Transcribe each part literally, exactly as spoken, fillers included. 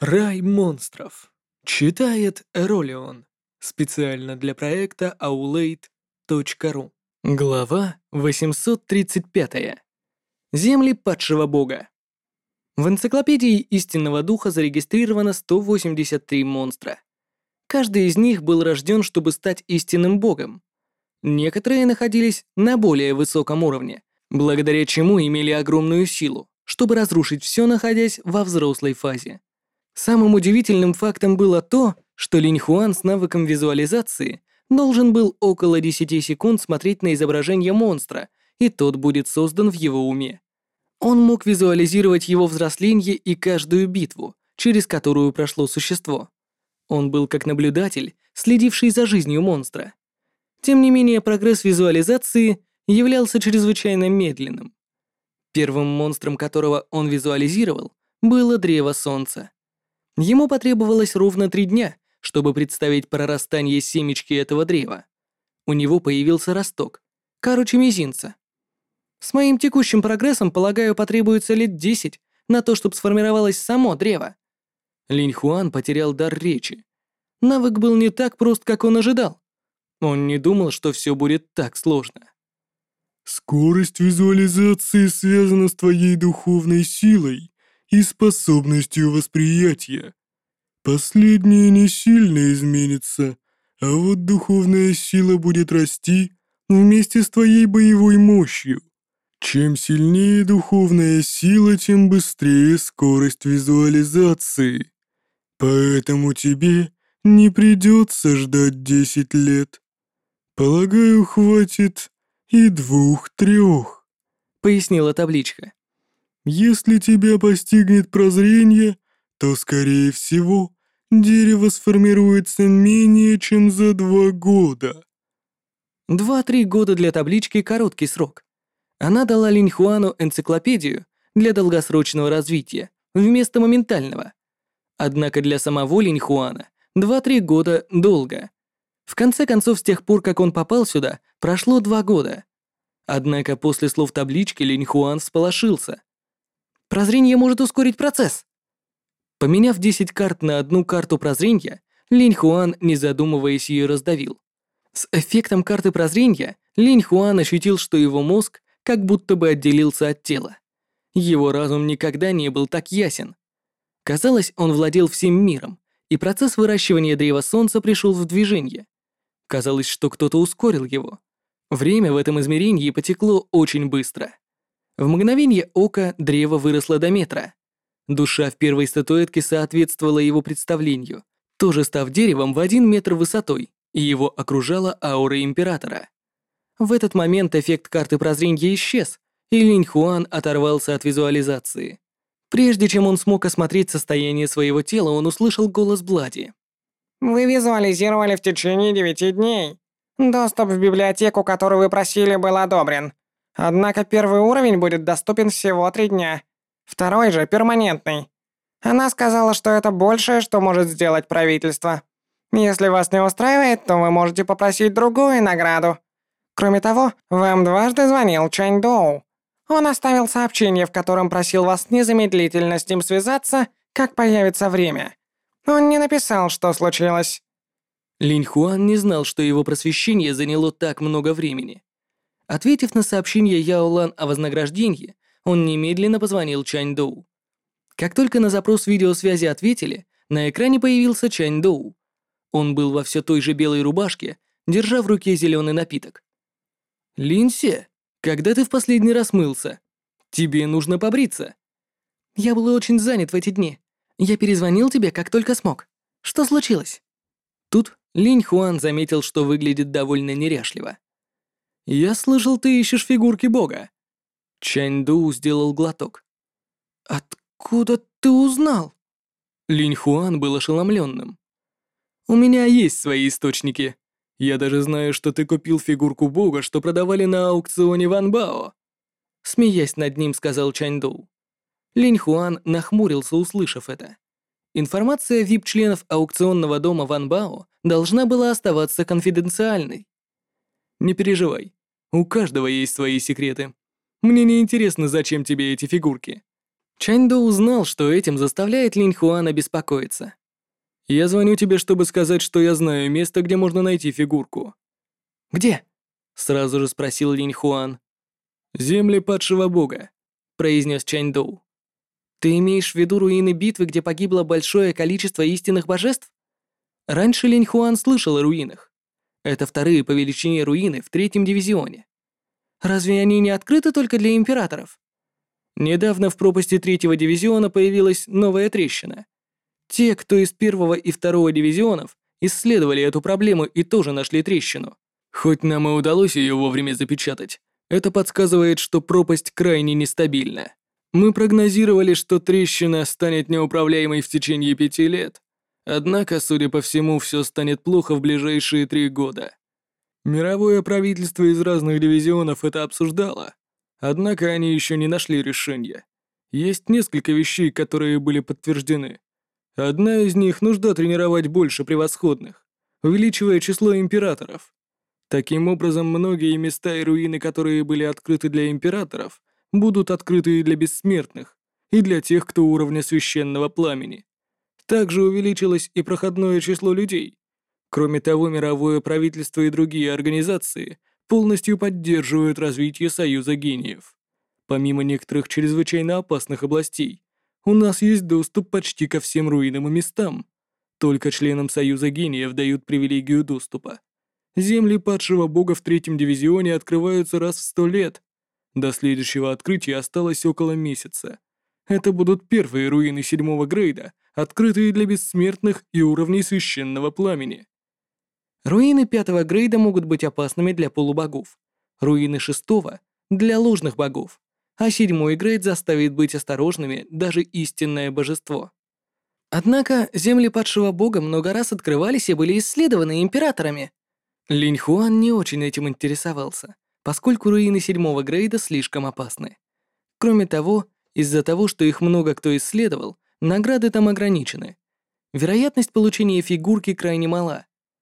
Рай монстров. Читает Эролион. Специально для проекта аулейт точка ру. Глава восемьсот тридцать пять. Земли падшего бога. В энциклопедии истинного духа зарегистрировано сто восемьдесят три монстра. Каждый из них был рожден, чтобы стать истинным богом. Некоторые находились на более высоком уровне, благодаря чему имели огромную силу, чтобы разрушить все, находясь во взрослой фазе. Самым удивительным фактом было то, что Линь Хуан с навыком визуализации должен был около десяти секунд смотреть на изображение монстра, и тот будет создан в его уме. Он мог визуализировать его взросление и каждую битву, через которую прошло существо. Он был как наблюдатель, следивший за жизнью монстра. Тем не менее, прогресс визуализации являлся чрезвычайно медленным. Первым монстром, которого он визуализировал, было Древо Солнца. Ему потребовалось ровно три дня, чтобы представить прорастание семечки этого древа. У него появился росток, короче мизинца. С моим текущим прогрессом, полагаю, потребуется лет десять на то, чтобы сформировалось само древо. Линь Хуан потерял дар речи. Навык был не так прост, как он ожидал. Он не думал, что все будет так сложно. Скорость визуализации связана с твоей духовной силой и способностью восприятия. Последнее не сильно изменится, а вот духовная сила будет расти вместе с твоей боевой мощью. Чем сильнее духовная сила, тем быстрее скорость визуализации. Поэтому тебе не придется ждать десять лет. Полагаю, хватит и двух-трех, Пояснила табличка. Если тебя постигнет прозрение, то, скорее всего, дерево сформируется менее чем за два года. Два-три года для таблички — короткий срок. Она дала Линь Хуану энциклопедию для долгосрочного развития вместо моментального. Однако для самого Линь Хуана два-три года долго. В конце концов, с тех пор, как он попал сюда, прошло два года. Однако после слов таблички Линь Хуан всполошился. Прозрение может ускорить процесс. Поменяв десять карт на одну карту прозрения, Линь Хуан, не задумываясь, ее раздавил. С эффектом карты прозрения Линь Хуан ощутил, что его мозг как будто бы отделился от тела. Его разум никогда не был так ясен. Казалось, он владел всем миром, и процесс выращивания Древа Солнца пришел в движение. Казалось, что кто-то ускорил его. Время в этом измерении потекло очень быстро. В мгновение ока древо выросло до метра. Душа в первой статуэтке соответствовала его представлению, тоже став деревом в один метр высотой, и его окружала аура Императора. В этот момент эффект карты прозрения исчез, и Линь Хуан оторвался от визуализации. Прежде чем он смог осмотреть состояние своего тела, он услышал голос Блади. Вы визуализировали в течение девяти дней. Доступ в библиотеку, которую вы просили, был одобрен. Однако первый уровень будет доступен всего три дня. Второй же перманентный. Она сказала, что это большее, что может сделать правительство. Если вас не устраивает, то вы можете попросить другую награду. Кроме того, вам дважды звонил Чэнь Доу. Он оставил сообщение, в котором просил вас незамедлительно с ним связаться, как появится время. Он не написал, что случилось. Линь Хуан не знал, что его просвещение заняло так много времени. Ответив на сообщение Яо Лан о вознаграждении, он немедленно позвонил Чань Доу. Как только на запрос видеосвязи ответили, на экране появился Чань Доу. Он был во все той же белой рубашке, держа в руке зеленый напиток. «Линси, когда ты в последний раз мылся? Тебе нужно побриться». «Я был очень занят в эти дни. Я перезвонил тебе, как только смог. Что случилось?» Тут Линь Хуан заметил, что выглядит довольно неряшливо. «Я слышал, ты ищешь фигурки бога». Чань Доу сделал глоток. «Откуда ты узнал?» Линь Хуан был ошеломленным. «У меня есть свои источники. Я даже знаю, что ты купил фигурку бога, что продавали на аукционе Ван Бао». Смеясь над ним, сказал Чань Доу. Линь Хуан нахмурился, услышав это. Информация ви ай пи-членов аукционного дома Ван Бао должна была оставаться конфиденциальной. «Не переживай, у каждого есть свои секреты. Мне не интересно, зачем тебе эти фигурки. Чаньдо узнал, что этим заставляет Линь Хуана беспокоиться. «Я звоню тебе, чтобы сказать, что я знаю место, где можно найти фигурку». «Где?» — сразу же спросил Линь Хуан. «Земли падшего бога», — произнес Чаньдоу. «Ты имеешь в виду руины битвы, где погибло большое количество истинных божеств?» Раньше Линь Хуан слышал о руинах. Это вторые по величине руины в третьем дивизионе. Разве они не открыты только для императоров? Недавно в пропасти третьего дивизиона появилась новая трещина. Те, кто из первого и второго дивизионов, исследовали эту проблему и тоже нашли трещину. Хоть нам и удалось ее вовремя запечатать, это подсказывает, что пропасть крайне нестабильна. Мы прогнозировали, что трещина станет неуправляемой в течение пяти лет. Однако, судя по всему, все станет плохо в ближайшие три года. Мировое правительство из разных дивизионов это обсуждало. Однако они еще не нашли решения. Есть несколько вещей, которые были подтверждены. Одна из них — нужда тренировать больше превосходных, увеличивая число императоров. Таким образом, многие места и руины, которые были открыты для императоров, будут открыты и для бессмертных, и для тех, кто уровня священного пламени. Также увеличилось и проходное число людей. Кроме того, мировое правительство и другие организации полностью поддерживают развитие Союза гениев. Помимо некоторых чрезвычайно опасных областей, у нас есть доступ почти ко всем руинам и местам. Только членам Союза гениев дают привилегию доступа. Земли падшего бога в третьем дивизионе открываются раз в сто лет. До следующего открытия осталось около месяца. Это будут первые руины седьмого грейда, открытые для бессмертных и уровней священного пламени. Руины пятого грейда могут быть опасными для полубогов, руины шестого — для ложных богов, а седьмой грейд заставит быть осторожными даже истинное божество. Однако земли падшего бога много раз открывались и были исследованы императорами. Линь Хуан не очень этим интересовался, поскольку руины седьмого грейда слишком опасны. Кроме того, из-за того, что их много кто исследовал, награды там ограничены. Вероятность получения фигурки крайне мала.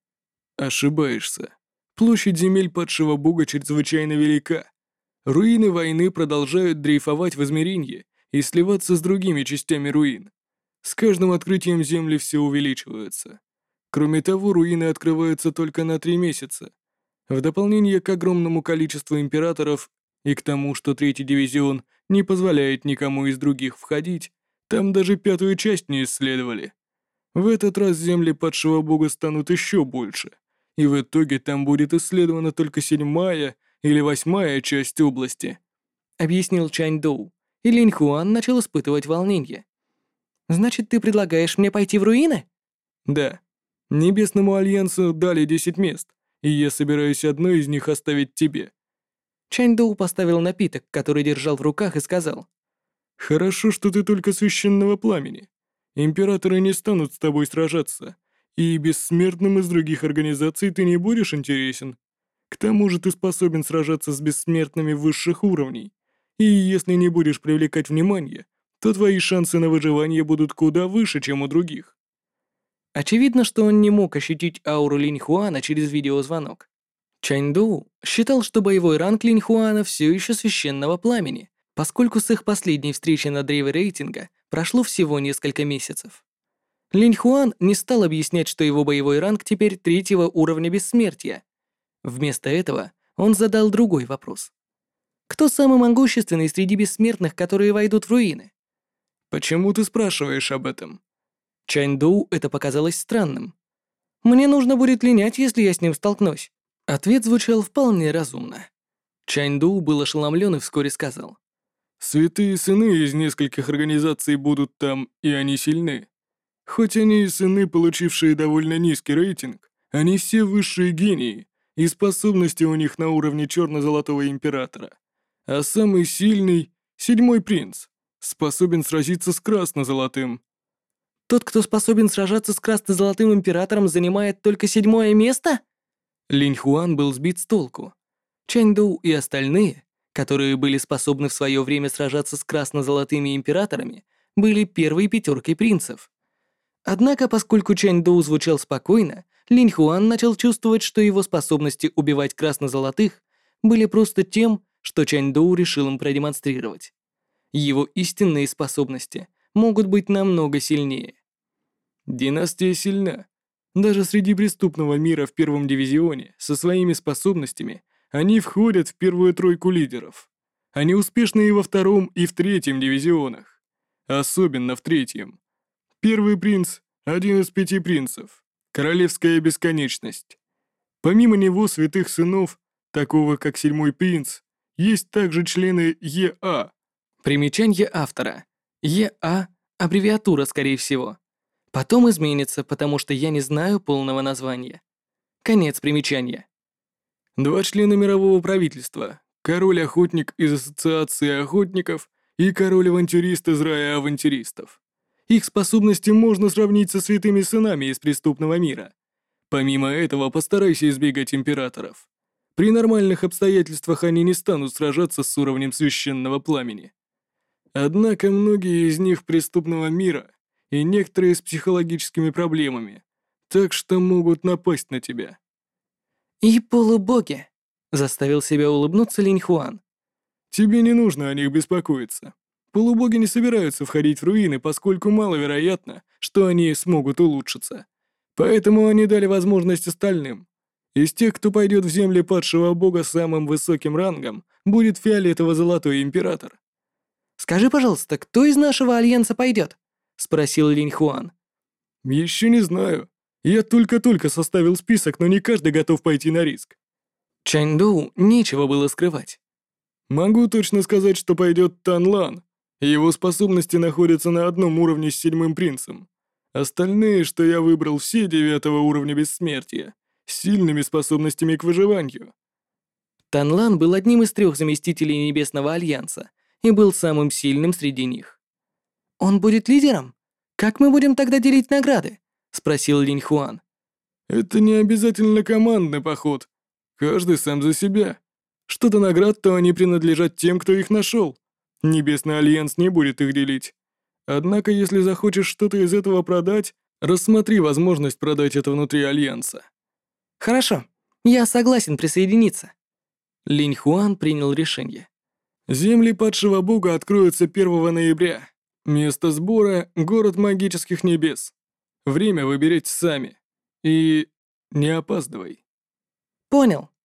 Ошибаешься. Площадь земель падшего бога чрезвычайно велика. Руины войны продолжают дрейфовать в измеренье и сливаться с другими частями руин. С каждым открытием земли все увеличиваются. Кроме того, руины открываются только на три месяца. В дополнение к огромному количеству императоров и к тому, что третий дивизион не позволяет никому из других входить, там даже пятую часть не исследовали. В этот раз земли падшего бога станут еще больше, и в итоге там будет исследована только седьмая или восьмая часть области», — объяснил Чаньдоу, и Линь Хуан начал испытывать волнение. «Значит, ты предлагаешь мне пойти в руины?» «Да. Небесному Альянсу дали десять мест, и я собираюсь одно из них оставить тебе». Чаньдоу поставил напиток, который держал в руках, и сказал: «Хорошо, что ты только священного пламени. Императоры не станут с тобой сражаться, и бессмертным из других организаций ты не будешь интересен. К тому же ты способен сражаться с бессмертными высших уровней, и если не будешь привлекать внимание, то твои шансы на выживание будут куда выше, чем у других». Очевидно, что он не мог ощутить ауру Линь Хуана через видеозвонок. Чаньдоу считал, что боевой ранг Линь Хуана все еще священного пламени, поскольку с их последней встречи на древе рейтинга прошло всего несколько месяцев. Линь Хуан не стал объяснять, что его боевой ранг теперь третьего уровня бессмертия. Вместо этого он задал другой вопрос. Кто самый могущественный среди бессмертных, которые войдут в руины? «Почему ты спрашиваешь об этом?» Чаньдоу это показалось странным. «Мне нужно будет линять, если я с ним столкнусь». Ответ звучал вполне разумно. Чаньдоу был ошеломлен и вскоре сказал: «Святые сыны из нескольких организаций будут там, и они сильны. Хоть они и сыны, получившие довольно низкий рейтинг, они все высшие гении, и способности у них на уровне черно-золотого императора. А самый сильный — седьмой принц, способен сразиться с красно-золотым». «Тот, кто способен сражаться с красно-золотым императором, занимает только седьмое место?» Линь Хуан был сбит с толку. Чаньдоу и остальные, которые были способны в свое время сражаться с красно-золотыми императорами, были первой пятеркой принцев. Однако, поскольку Чаньдоу звучал спокойно, Линь Хуан начал чувствовать, что его способности убивать красно-золотых были просто тем, что Чаньдоу решил им продемонстрировать. Его истинные способности могут быть намного сильнее. Династия сильна. Даже среди преступного мира в первом дивизионе со своими способностями они входят в первую тройку лидеров. Они успешны и во втором, и в третьем дивизионах. Особенно в третьем. Первый принц — один из пяти принцев. Королевская бесконечность. Помимо него святых сынов, такого как седьмой принц, есть также члены ЕА. Примечание автора. ЕА — аббревиатура, скорее всего. Потом изменится, потому что я не знаю полного названия. Конец примечания. Два члена мирового правительства. Король-охотник из Ассоциации охотников и король-авантюрист из Рая авантюристов. Их способности можно сравнить со святыми сынами из преступного мира. Помимо этого, постарайся избегать императоров. При нормальных обстоятельствах они не станут сражаться с уровнем священного пламени. Однако многие из них преступного мира и некоторые с психологическими проблемами, так что могут напасть на тебя. «И полубоги», — заставил себя улыбнуться Линь Хуан. «Тебе не нужно о них беспокоиться. Полубоги не собираются входить в руины, поскольку маловероятно, что они смогут улучшиться. Поэтому они дали возможность остальным. Из тех, кто пойдет в земли падшего бога самым высоким рангом, будет фиолетово-золотой император». «Скажи, пожалуйста, кто из нашего альянса пойдет?» — спросил Линь Хуан. «Еще не знаю. Я только-только составил список, но не каждый готов пойти на риск». Чаньдоу нечего было скрывать. «Могу точно сказать, что пойдет Тан Лан. Его способности находятся на одном уровне с седьмым принцем. Остальные, что я выбрал, все девятого уровня бессмертия, с сильными способностями к выживанию». Тан Лан был одним из трех заместителей Небесного Альянса и был самым сильным среди них. «Он будет лидером? Как мы будем тогда делить награды?» — спросил Линь Хуан. «Это не обязательно командный поход. Каждый сам за себя. Что-то наград, то они принадлежат тем, кто их нашел. Небесный Альянс не будет их делить. Однако, если захочешь что-то из этого продать, рассмотри возможность продать это внутри Альянса». «Хорошо, я согласен присоединиться». Линь Хуан принял решение. «Земли падшего бога откроются первого ноября. Место сбора — город магических небес. Время выберите сами. И не опаздывай». «Понял».